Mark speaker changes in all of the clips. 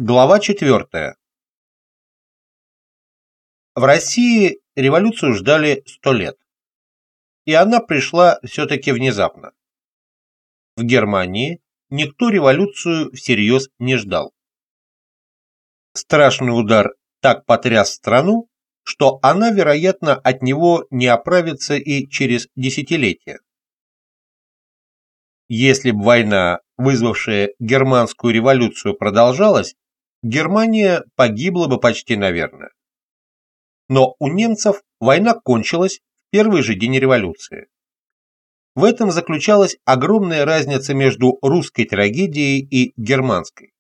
Speaker 1: Глава 4. В России революцию ждали 100 лет, и она пришла все-таки внезапно. В Германии никто революцию всерьез не ждал. Страшный удар так потряс страну, что она, вероятно, от него не оправится и через десятилетия. Если бы война, вызвавшая германскую революцию, продолжалась, Германия погибла бы почти, наверное. Но у немцев война кончилась в первый же день революции. В этом заключалась огромная разница между русской трагедией и германской.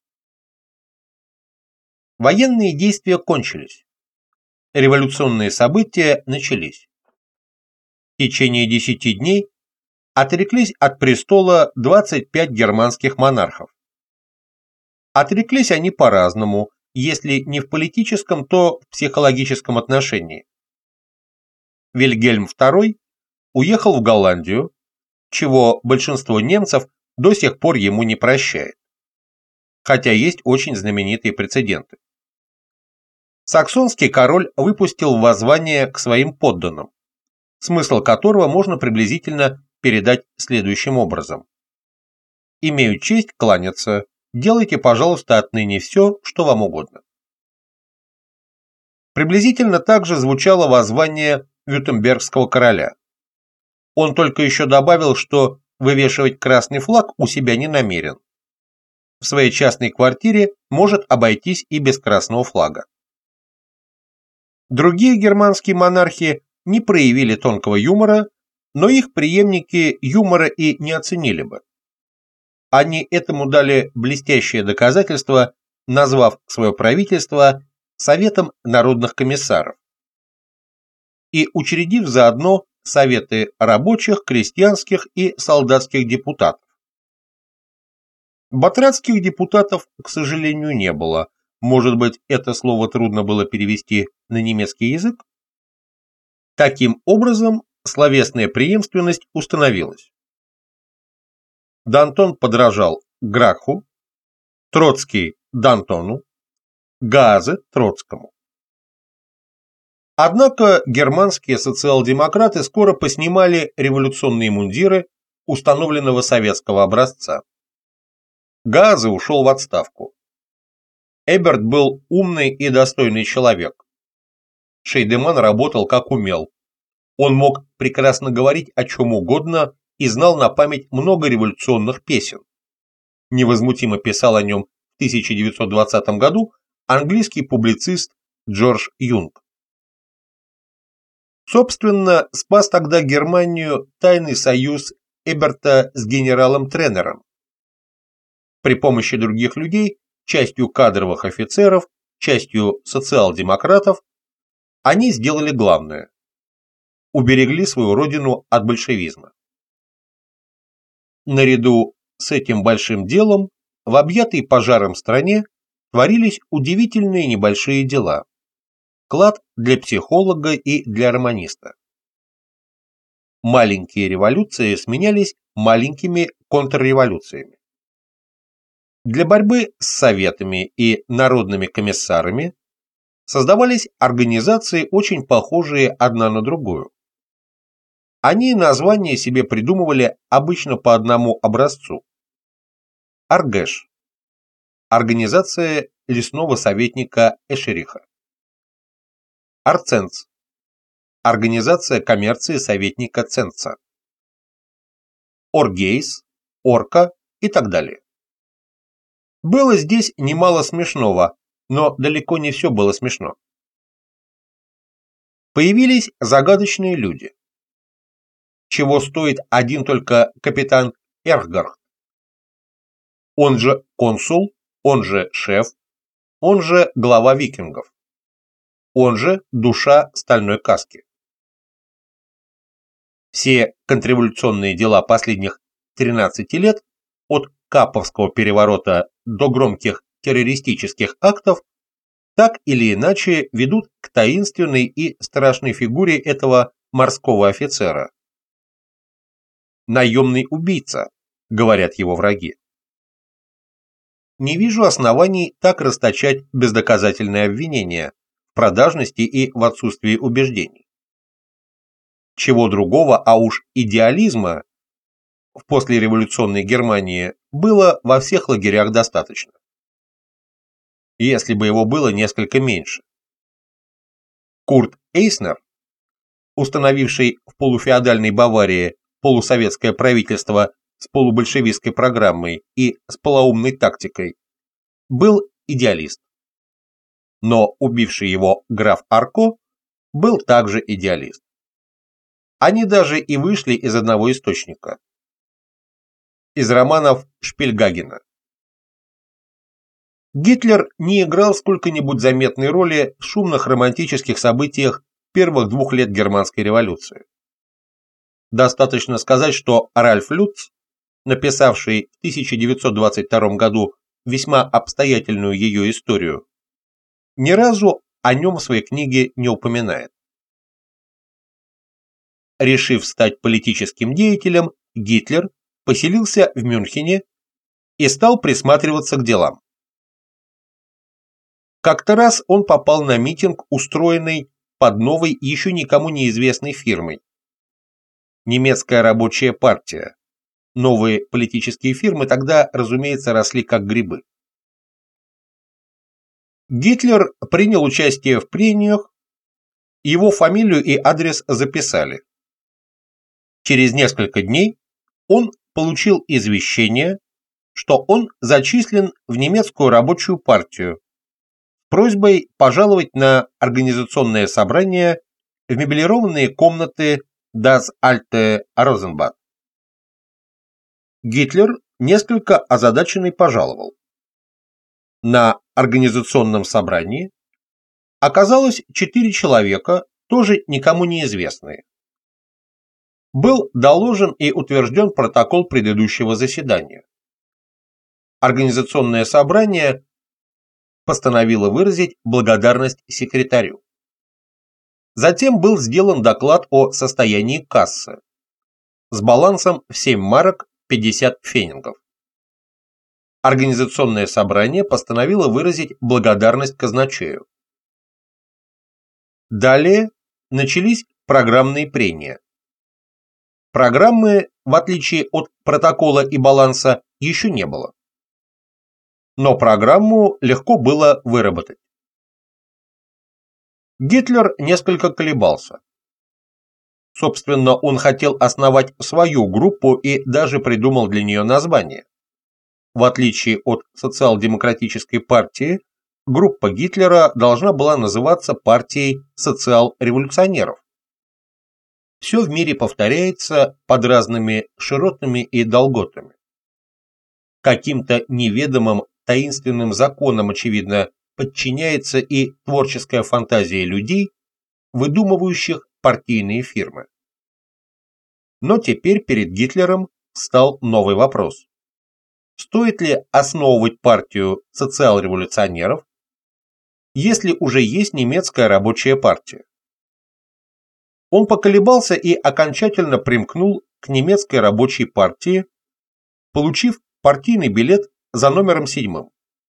Speaker 1: Военные действия кончились. Революционные события начались. В течение 10 дней отреклись от престола 25 германских монархов. Отреклись они по-разному, если не в политическом, то в психологическом отношении. Вильгельм II уехал в Голландию, чего большинство немцев до сих пор ему не прощает, хотя есть очень знаменитые прецеденты. Саксонский король выпустил воззвание к своим подданным, смысл которого можно приблизительно передать следующим образом. «Имею честь кланяться. Делайте, пожалуйста, отныне все, что вам угодно». Приблизительно так же звучало воззвание Вюртембергского короля. Он только еще добавил, что вывешивать красный флаг у себя не намерен. В своей частной квартире может обойтись и без красного флага. Другие германские монархи не проявили тонкого юмора, но их преемники юмора и не оценили бы. Они этому дали блестящее доказательство, назвав свое правительство Советом народных комиссаров и учредив заодно советы рабочих, крестьянских и солдатских депутатов. Батрацких депутатов, к сожалению, не было. Может быть, это слово трудно было перевести на немецкий язык? Таким образом, словесная преемственность установилась. Д'Антон подражал Гракху, Троцкий – Д'Антону, Гаазе – Троцкому. Однако германские социал-демократы скоро поснимали революционные мундиры установленного советского образца. Гаазе ушел в отставку. Эберт был умный и достойный человек. Шейдеман работал как умел. Он мог прекрасно говорить о чем угодно и знал на память много революционных песен. Невозмутимо писал о нем в 1920 году английский публицист Джордж Юнг. Собственно, спас тогда Германию тайный союз Эберта с генералом Тренером. При помощи других людей, частью кадровых офицеров, частью социал-демократов, они сделали главное – уберегли свою родину от большевизма. Наряду с этим большим делом в объятой пожаром стране творились удивительные небольшие дела. Клад для психолога и для романиста. Маленькие революции сменялись маленькими контрреволюциями. Для борьбы с советами и народными комиссарами создавались организации, очень похожие одна на другую. Они названия себе придумывали обычно по одному образцу. Аргэш – организация лесного советника Эшериха. Арценц – организация коммерции советника Ценца. Оргейс, Орка и так далее. Было здесь немало смешного, но далеко не все было смешно. Появились загадочные люди. Чего стоит один только капитан Эрхгард. Он же консул, он же шеф, он же глава викингов, он же душа стальной каски. Все контрреволюционные дела последних 13 лет, от Каповского переворота до громких террористических актов, так или иначе ведут к таинственной и страшной фигуре этого морского офицера. Наемный убийца, говорят его враги. не вижу оснований так расточать бездоказательные обвинения в продажности и в отсутствии убеждений. Чего другого, а уж идеализма в послереволюционной Германии было во всех лагерях достаточно. Если бы его было несколько меньше. Курт Эйснер, установивший в полуфеодальной Баварии полусоветское правительство с полубольшевистской программой и с полоумной тактикой, был идеалист. Но убивший его граф Арко был также идеалист. Они даже и вышли из одного источника. Из романов Шпильгагена. Гитлер не играл сколько-нибудь заметной роли в шумных романтических событиях первых 2 лет Германской революции. Достаточно сказать, что Ральф Люц, написавший в 1922 году весьма обстоятельную ее историю, ни разу о нем в своей книге не упоминает. Решив стать политическим деятелем, Гитлер поселился в Мюнхене и стал присматриваться к делам. Как-то раз он попал на митинг, устроенный под новой, еще никому неизвестной фирмой. Немецкая рабочая партия. Новые политические фирмы тогда, разумеется, росли как грибы. Гитлер принял участие в прениях, его фамилию и адрес записали. Через несколько дней он получил извещение, что он зачислен в немецкую рабочую партию с просьбой пожаловать на организационное собрание в меблированные комнаты Das Alte Rosenbad. Гитлер, несколько озадаченный, пожаловал. На организационном собрании оказалось 4 человека, тоже никому неизвестные. Был доложен и утвержден протокол предыдущего заседания. Организационное собрание постановило выразить благодарность секретарю. Затем был сделан доклад о состоянии кассы с балансом в 7 марок 50 пфеннингов. Организационное собрание постановило выразить благодарность казначею. Далее начались программные прения. Программы, в отличие от протокола и баланса, еще не было. Но программу легко было выработать. Гитлер несколько колебался. Собственно, он хотел основать свою группу и даже придумал для нее название. В отличие от социал-демократической партии, группа Гитлера должна была называться партией социал-революционеров. Все в мире повторяется под разными широтами и долготами. Каким-то неведомым таинственным законам, очевидно, подчиняется и творческая фантазия людей, выдумывающих партийные фирмы. Но теперь перед Гитлером встал новый вопрос. Стоит ли основывать партию социал-революционеров, если уже есть немецкая рабочая партия? Он поколебался и окончательно примкнул к немецкой рабочей партии, получив партийный билет за номером 7.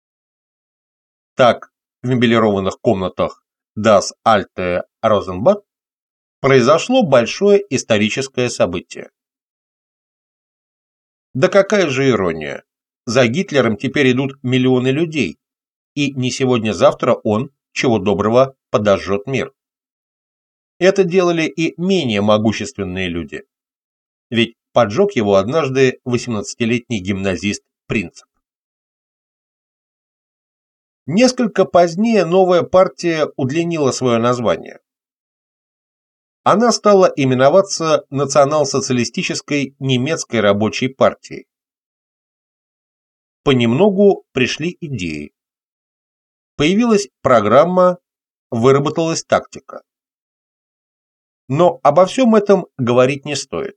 Speaker 1: Так, в меблированных комнатах Das Alte Rosenbad произошло большое историческое событие. Да какая же ирония! За Гитлером теперь идут миллионы людей, и не сегодня-завтра он, чего доброго, подожжет мир. Это делали и менее могущественные люди. Ведь поджег его однажды 18-летний гимназист Принцип. Несколько позднее новая партия удлинила свое название. Она стала именоваться Национал-социалистической немецкой рабочей партией. Понемногу пришли идеи. Появилась программа, выработалась тактика. Но обо всем этом говорить не стоит.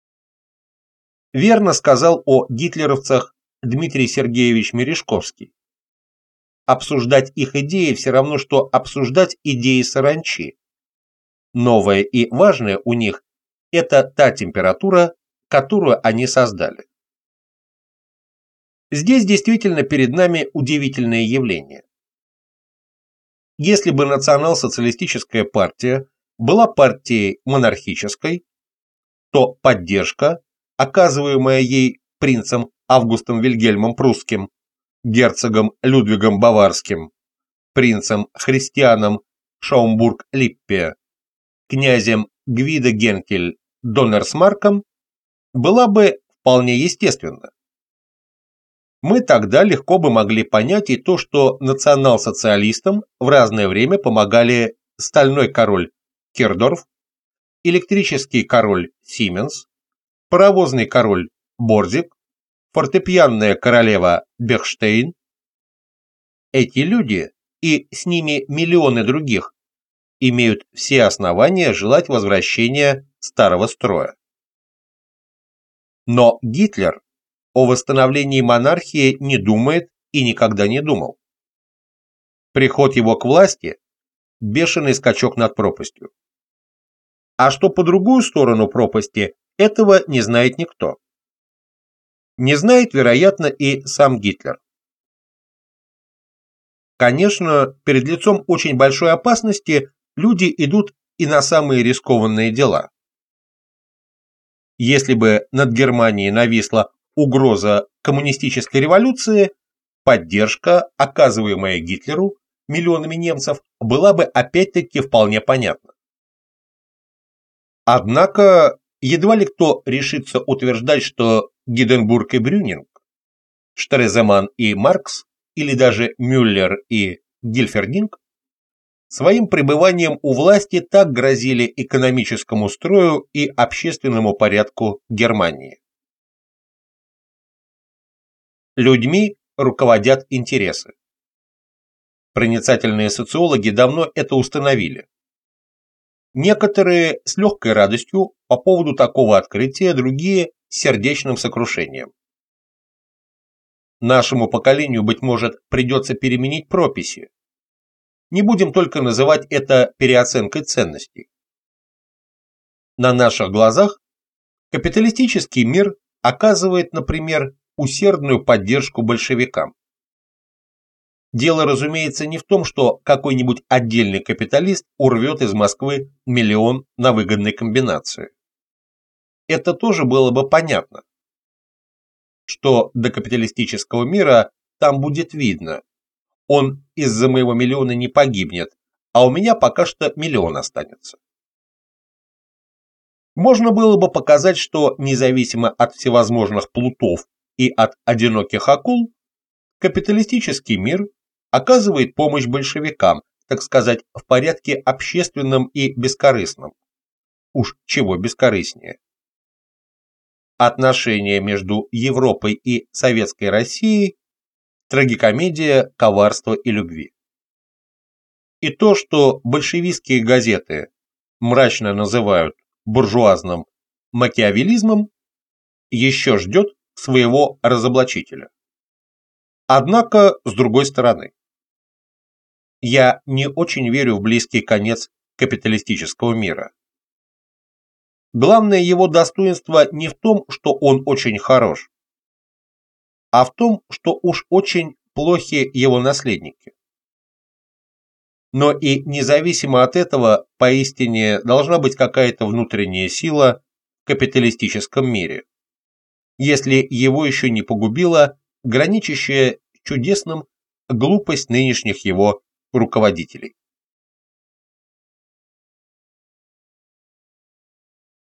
Speaker 1: Верно сказал о гитлеровцах Дмитрий Сергеевич Мережковский. Обсуждать их идеи все равно, что обсуждать идеи саранчи. Новое и важное у них – это та температура, которую они создали. Здесь действительно перед нами удивительное явление. Если бы национал-социалистическая партия была партией монархической, то поддержка, оказываемая ей принцем Августом Вильгельмом Прусским, герцогом Людвигом Баварским, принцем Христианом Шаумбург-Липпе, князем Гвидо Генкель Доннерсмарком, была бы вполне естественна. Мы тогда легко бы могли понять и то, что национал-социалистам в разное время помогали стальной король Кердорф, электрический король Сименс, паровозный король Борзик, фортепианная королева Бехштейн. Эти люди, и с ними миллионы других, имеют все основания желать возвращения старого строя. Но Гитлер о восстановлении монархии не думает и никогда не думал. Приход его к власти – бешеный скачок над пропастью. А что по другую сторону пропасти, этого не знает никто. Не знает, вероятно, и сам Гитлер. Конечно, перед лицом очень большой опасности люди идут и на самые рискованные дела. Если бы над Германией нависла угроза коммунистической революции, поддержка, оказываемая Гитлеру миллионами немцев, была бы опять-таки вполне понятна. Однако, едва ли кто решится утверждать, что Гинденбург и Брюнинг, Штреземан и Маркс, или даже Мюллер и Гильфердинг, своим пребыванием у власти так грозили экономическому строю и общественному порядку Германии. Людьми руководят интересы. Проницательные социологи давно это установили. Некоторые с легкой радостью по поводу такого открытия, другие с сердечным сокрушением. Нашему поколению, быть может, придется переменить прописи. Не будем только называть это переоценкой ценностей. На наших глазах капиталистический мир оказывает, например, усердную поддержку большевикам. Дело, разумеется, не в том, что какой-нибудь отдельный капиталист урвет из Москвы миллион на выгодной комбинации. Это тоже было бы понятно, что до капиталистического мира там будет видно. Он из-за моего миллиона не погибнет, а у меня пока что миллион останется. Можно было бы показать, что независимо от всевозможных плутов и от одиноких акул, капиталистический мир оказывает помощь большевикам, так сказать, в порядке общественном и бескорыстном. Уж чего бескорыстнее. Отношения между Европой и Советской Россией – трагикомедия коварства и любви. И то, что большевистские газеты мрачно называют буржуазным макиавеллизмом, еще ждет своего разоблачителя. Однако, с другой стороны, я не очень верю в близкий конец капиталистического мира. Главное его достоинство не в том, что он очень хорош, а в том, что уж очень плохи его наследники. Но и независимо от этого, поистине должна быть какая-то внутренняя сила в капиталистическом мире, если его еще не погубила граничащая с чудесным глупость нынешних его руководителей.